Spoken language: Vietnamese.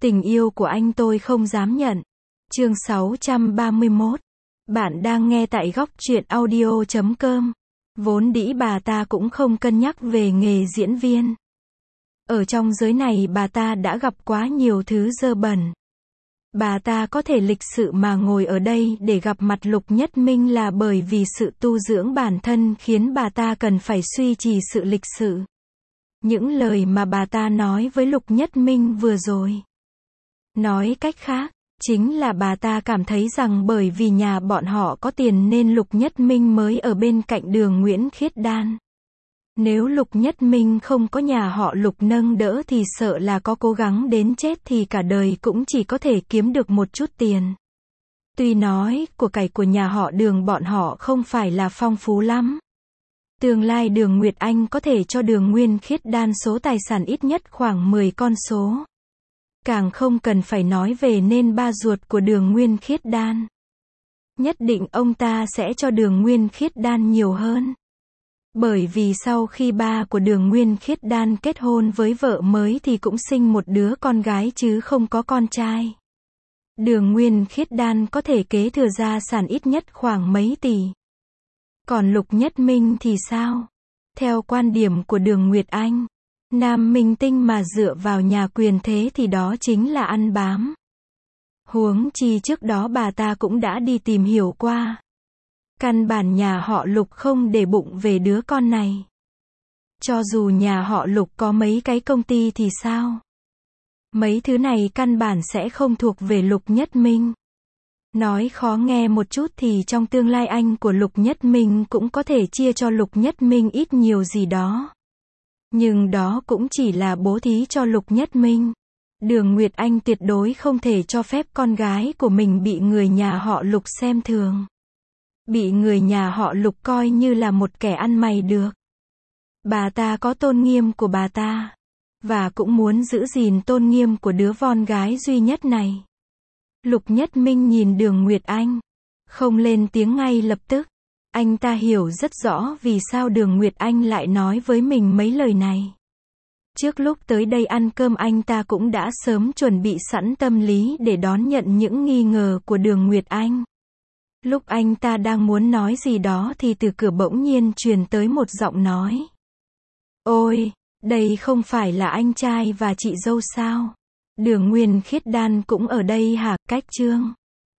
Tình yêu của anh tôi không dám nhận. Chương 631. Bạn đang nghe tại góc truyện audio.com. Vốn dĩ bà ta cũng không cân nhắc về nghề diễn viên. Ở trong giới này bà ta đã gặp quá nhiều thứ dơ bẩn. Bà ta có thể lịch sự mà ngồi ở đây để gặp mặt Lục Nhất Minh là bởi vì sự tu dưỡng bản thân khiến bà ta cần phải duy trì sự lịch sự. Những lời mà bà ta nói với Lục Nhất Minh vừa rồi. Nói cách khác, chính là bà ta cảm thấy rằng bởi vì nhà bọn họ có tiền nên Lục Nhất Minh mới ở bên cạnh Đường Nguyễn Khiết Đan. Nếu Lục Nhất Minh không có nhà họ Lục nâng đỡ thì sợ là có cố gắng đến chết thì cả đời cũng chỉ có thể kiếm được một chút tiền. Tuy nói, của cải của nhà họ Đường bọn họ không phải là phong phú lắm. Tương lai Đường Nguyệt Anh có thể cho Đường Nguyên Khiết Đan số tài sản ít nhất khoảng 10 con số. Càng không cần phải nói về nên ba ruột của Đường Nguyên Khiết Đan. Nhất định ông ta sẽ cho Đường Nguyên Khiết Đan nhiều hơn. Bởi vì sau khi ba của Đường Nguyên Khiết Đan kết hôn với vợ mới thì cũng sinh một đứa con gái chứ không có con trai. Đường Nguyên Khiết Đan có thể kế thừa gia sản ít nhất khoảng mấy tỷ. Còn Lục Nhất Minh thì sao? Theo quan điểm của Đường Nguyệt Anh, nam minh tinh mà dựa vào nhà quyền thế thì đó chính là ăn bám. Huống chi trước đó bà ta cũng đã đi tìm hiểu qua. Căn bản nhà họ Lục không để bụng về đứa con này. Cho dù nhà họ Lục có mấy cái công ty thì sao? Mấy thứ này căn bản sẽ không thuộc về Lục Nhất Minh. Nói khó nghe một chút thì trong tương lai anh của Lục Nhất Minh cũng có thể chia cho Lục Nhất Minh ít nhiều gì đó. Nhưng đó cũng chỉ là bố thí cho Lục Nhất Minh. Đường Nguyệt Anh tuyệt đối không thể cho phép con gái của mình bị người nhà họ Lục xem thường. Bị người nhà họ Lục coi như là một kẻ ăn mày được. Bà ta có tôn nghiêm của bà ta. Và cũng muốn giữ gìn tôn nghiêm của đứa con gái duy nhất này. Lục Nhất Minh nhìn Đường Nguyệt Anh. Không lên tiếng ngay lập tức. Anh ta hiểu rất rõ vì sao Đường Nguyệt Anh lại nói với mình mấy lời này. Trước lúc tới đây ăn cơm anh ta cũng đã sớm chuẩn bị sẵn tâm lý để đón nhận những nghi ngờ của Đường Nguyệt Anh. Lúc anh ta đang muốn nói gì đó thì từ cửa bỗng nhiên truyền tới một giọng nói. Ôi, đây không phải là anh trai và chị dâu sao? Đường Nguyên Khiết Đan cũng ở đây hả? Cách Trương